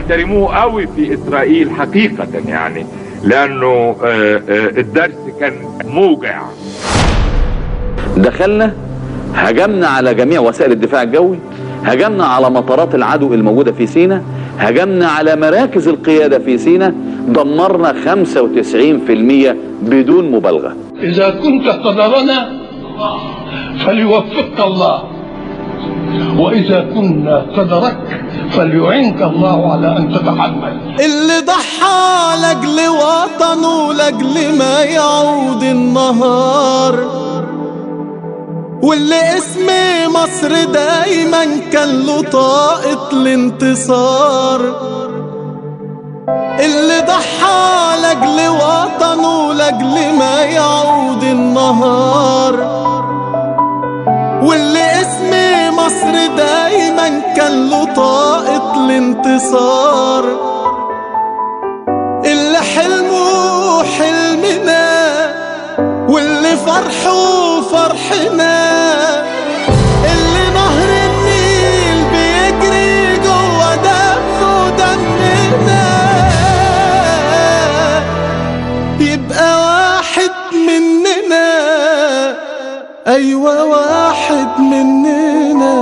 بيحترموه قوي في اسرائيل حقيقة يعني، لانه الدرس كان موجع. دخلنا هجمنا على جميع وسائل الدفاع الجوي، هجمنا على مطارات العدو الموجودة في سيناء، هجمنا على مراكز القيادة في سيناء، دمرنا 95% بدون مبالغة. إذا كنت تضرنا فليوفقك الله، وإذا كنا قدرك فليعينك الله على أن تتحمل. اللي ضحى لأجل وطنه لأجل ما يعود النهار، واللي اسم مصر دايما كان له طاقة الانتصار. اللي ضحى لأجل وطنه لأجل ما يعود النهار، واللي اسم مصر دايما كان له طاقة الانتصار. اللي حلمه حلمنا واللي فرحه فرحنا، اللي نهر النيل بيجري جوا دمه دمنا، يبقى واحد مننا، أيوة واحد مننا.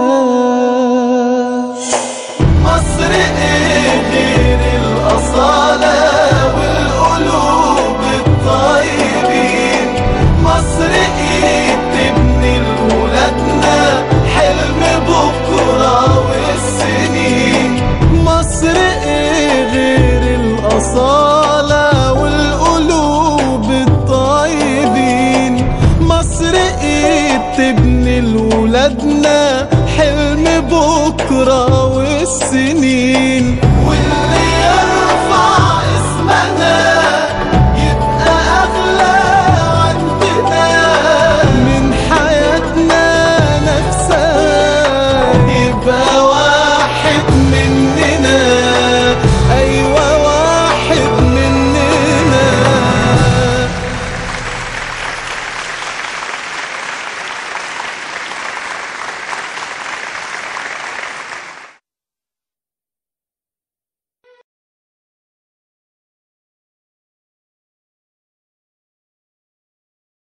مصر إيه غير الأصالة والقلوب الطيبين؟ مصر إيه تبني لولادنا حلم بكرة والسنين؟ مصر إيه غير الأصالة والقلوب الطيبين؟ مصر إيه تبني لولادنا حلم بكرة والسنين؟